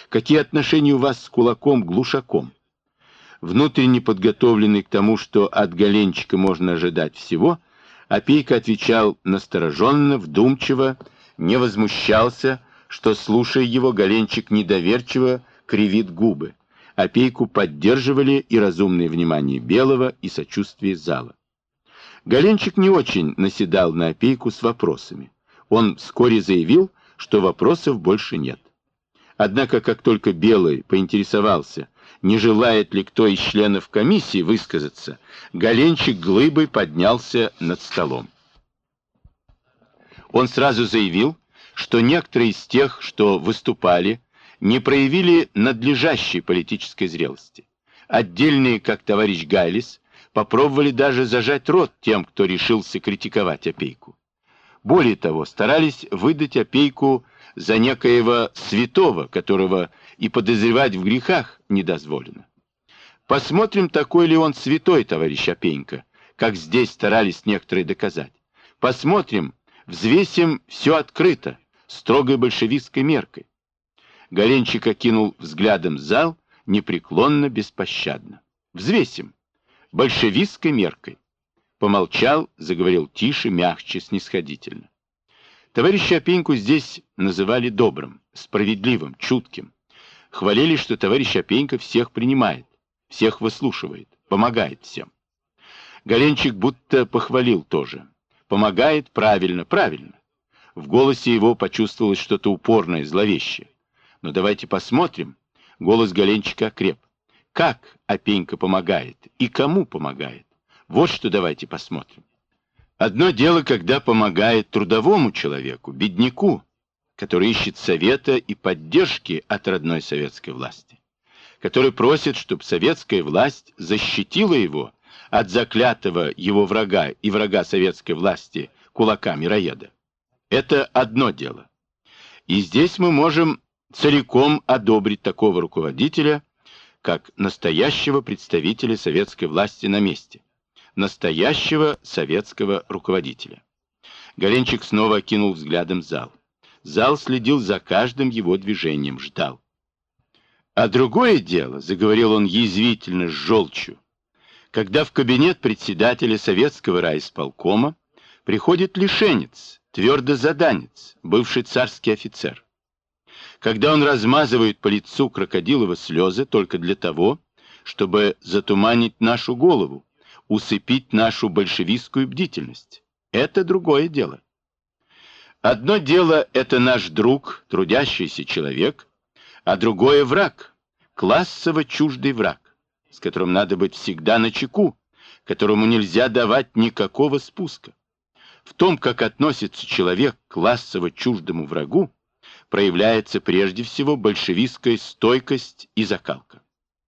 Какие отношения у вас с кулаком-глушаком? Внутренне подготовленный к тому, что от Галенчика можно ожидать всего, Опейка отвечал настороженно, вдумчиво, не возмущался, что, слушая его, Галенчик недоверчиво кривит губы. Опейку поддерживали и разумное внимание Белого, и сочувствие зала. Галенчик не очень наседал на Опейку с вопросами. Он вскоре заявил, что вопросов больше нет. Однако, как только Белый поинтересовался, не желает ли кто из членов комиссии высказаться, Галенчик глыбой поднялся над столом. Он сразу заявил, что некоторые из тех, что выступали, не проявили надлежащей политической зрелости. Отдельные, как товарищ Гайлис, попробовали даже зажать рот тем, кто решился критиковать Опейку. Более того, старались выдать Опейку за некоего святого, которого и подозревать в грехах не дозволено. Посмотрим, такой ли он святой, товарищ Опенька, как здесь старались некоторые доказать. Посмотрим, взвесим все открыто, строгой большевистской меркой. Галенчик окинул взглядом зал, непреклонно, беспощадно. Взвесим, большевистской меркой. Помолчал, заговорил тише, мягче, снисходительно. Товарища Опеньку здесь называли добрым, справедливым, чутким. Хвалили, что товарищ Опенька всех принимает, всех выслушивает, помогает всем. Галенчик будто похвалил тоже. Помогает правильно, правильно. В голосе его почувствовалось что-то упорное, зловещее. Но давайте посмотрим. Голос Галенчика окреп. Как Опенька помогает и кому помогает? Вот что давайте посмотрим. Одно дело, когда помогает трудовому человеку, бедняку, который ищет совета и поддержки от родной советской власти, который просит, чтобы советская власть защитила его от заклятого его врага и врага советской власти кулака-мироеда. Это одно дело. И здесь мы можем целиком одобрить такого руководителя, как настоящего представителя советской власти на месте, настоящего советского руководителя. Галенчик снова окинул взглядом зал. Зал следил за каждым его движением, ждал. А другое дело, заговорил он язвительно, с желчью, когда в кабинет председателя советского райисполкома приходит лишенец, твердозаданец, бывший царский офицер. Когда он размазывает по лицу крокодиловы слезы только для того, чтобы затуманить нашу голову, усыпить нашу большевистскую бдительность. Это другое дело. Одно дело — это наш друг, трудящийся человек, а другое — враг, классово чуждый враг, с которым надо быть всегда начеку, которому нельзя давать никакого спуска. В том, как относится человек к классово чуждому врагу, проявляется прежде всего большевистская стойкость и закалка.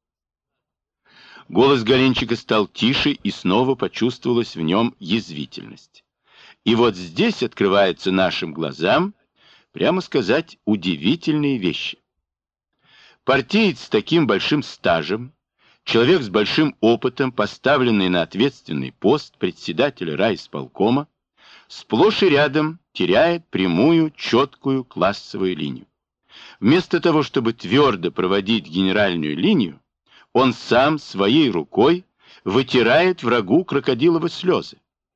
Голос Галенчика стал тише, и снова почувствовалась в нем язвительность. И вот здесь открываются нашим глазам, прямо сказать, удивительные вещи. Партиец с таким большим стажем, человек с большим опытом, поставленный на ответственный пост председателя райисполкома, сплошь и рядом теряет прямую, четкую классовую линию. Вместо того, чтобы твердо проводить генеральную линию, он сам своей рукой вытирает врагу крокодиловы слезы.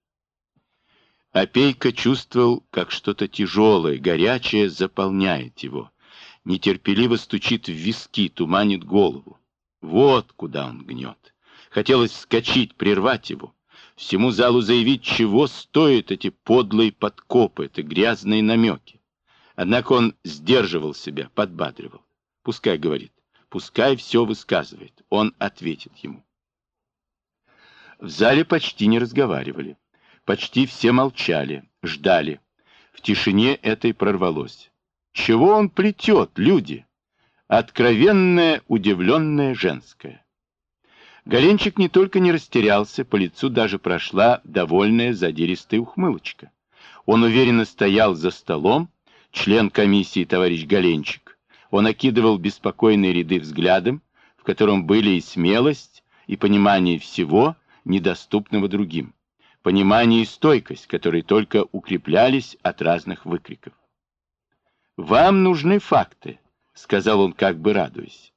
Опейка чувствовал, как что-то тяжелое, горячее заполняет его. Нетерпеливо стучит в виски, туманит голову. Вот куда он гнет. Хотелось вскочить, прервать его. Всему залу заявить, чего стоят эти подлые подкопы, эти грязные намеки. Однако он сдерживал себя, подбадривал. Пускай говорит. Пускай все высказывает. Он ответит ему. В зале почти не разговаривали. Почти все молчали, ждали. В тишине этой прорвалось. Чего он плетет, люди? Откровенное, удивленное женское. Галенчик не только не растерялся, по лицу даже прошла довольная задиристая ухмылочка. Он уверенно стоял за столом, член комиссии товарищ Галенчик. Он окидывал беспокойные ряды взглядом, в котором были и смелость, и понимание всего, недоступного другим. Понимание и стойкость, которые только укреплялись от разных выкриков. Вам нужны факты. сказал он, как бы радуясь.